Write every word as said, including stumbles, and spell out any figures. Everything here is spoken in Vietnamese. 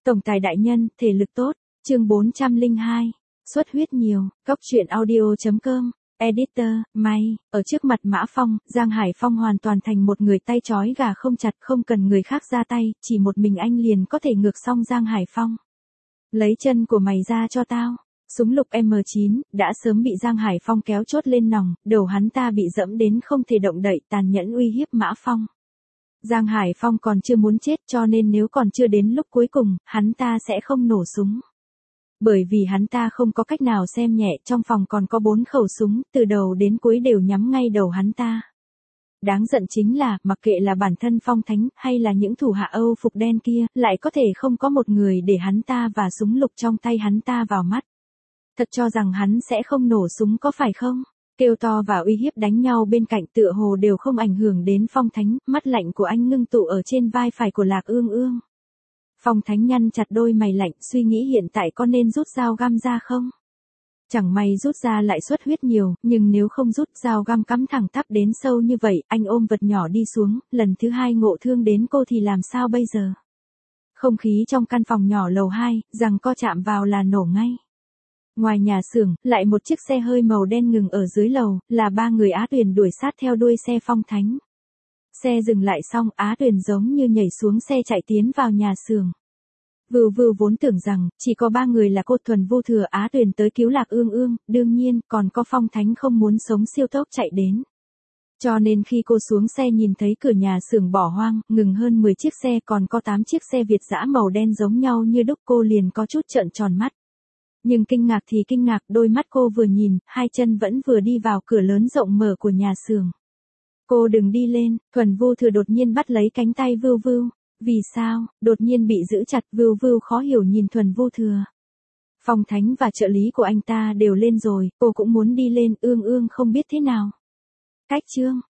Tổng tài đại nhân, thể lực tốt. Chương bốn trăm lẻ hai. Xuất huyết nhiều. Góc truyện audio chấm com. Editor, may, ở trước mặt Mã Phong, Giang Hải Phong hoàn toàn thành một người tay trói gà không chặt, không cần người khác ra tay, chỉ một mình anh liền có thể ngược xong Giang Hải Phong. Lấy chân của mày ra cho tao. Súng lục M chín, đã sớm bị Giang Hải Phong kéo chốt lên nòng, đầu hắn ta bị dẫm đến không thể động đậy, tàn nhẫn uy hiếp Mã Phong. Giang Hải Phong còn chưa muốn chết, cho nên nếu còn chưa đến lúc cuối cùng, hắn ta sẽ không nổ súng. Bởi vì hắn ta không có cách nào xem nhẹ, trong phòng còn có bốn khẩu súng, từ đầu đến cuối đều nhắm ngay đầu hắn ta. Đáng giận chính là, mặc kệ là bản thân Phong Thánh, hay là những thủ hạ Âu phục đen kia, lại có thể không có một người để hắn ta và súng lục trong tay hắn ta vào mắt. Thật cho rằng hắn sẽ không nổ súng có phải không? Kêu to và uy hiếp đánh nhau bên cạnh tựa hồ đều không ảnh hưởng đến Phong Thánh, mắt lạnh của anh ngưng tụ ở trên vai phải của Lạc Ương Ương. Phong Thánh nhăn chặt đôi mày lạnh, suy nghĩ hiện tại có nên rút dao găm ra không? Chẳng may rút ra lại xuất huyết nhiều, nhưng nếu không rút dao găm cắm thẳng tắp đến sâu như vậy, anh ôm vật nhỏ đi xuống, lần thứ hai ngộ thương đến cô thì làm sao bây giờ? Không khí trong căn phòng nhỏ lầu hai, rằng co chạm vào là nổ ngay. Ngoài nhà xưởng, lại một chiếc xe hơi màu đen ngừng ở dưới lầu, là ba người Á Tuyền đuổi sát theo đuôi xe Phong Thánh. Xe dừng lại xong, Á Tuyền giống như nhảy xuống xe chạy tiến vào nhà xưởng. Vưu Vưu vốn tưởng rằng, chỉ có ba người là cô thuần vô thừa Á Tuyền tới cứu Lạc Ương Ương, đương nhiên, còn có Phong Thánh không muốn sống siêu tốc chạy đến. Cho nên khi cô xuống xe nhìn thấy cửa nhà xưởng bỏ hoang, ngừng hơn mười chiếc xe, còn có tám chiếc xe Việt dã màu đen giống nhau như đúc, cô liền có chút trợn tròn mắt. Nhưng kinh ngạc thì kinh ngạc, đôi mắt cô vừa nhìn, hai chân vẫn vừa đi vào cửa lớn rộng mở của nhà xưởng. Cô đừng đi lên, thuần vô thừa đột nhiên bắt lấy cánh tay Vưu Vưu. Vì sao, đột nhiên bị giữ chặt, Vưu Vưu khó hiểu nhìn thuần vô thừa. Phong Thánh và trợ lý của anh ta đều lên rồi, cô cũng muốn đi lên, Ương Ương không biết thế nào. Cách chương,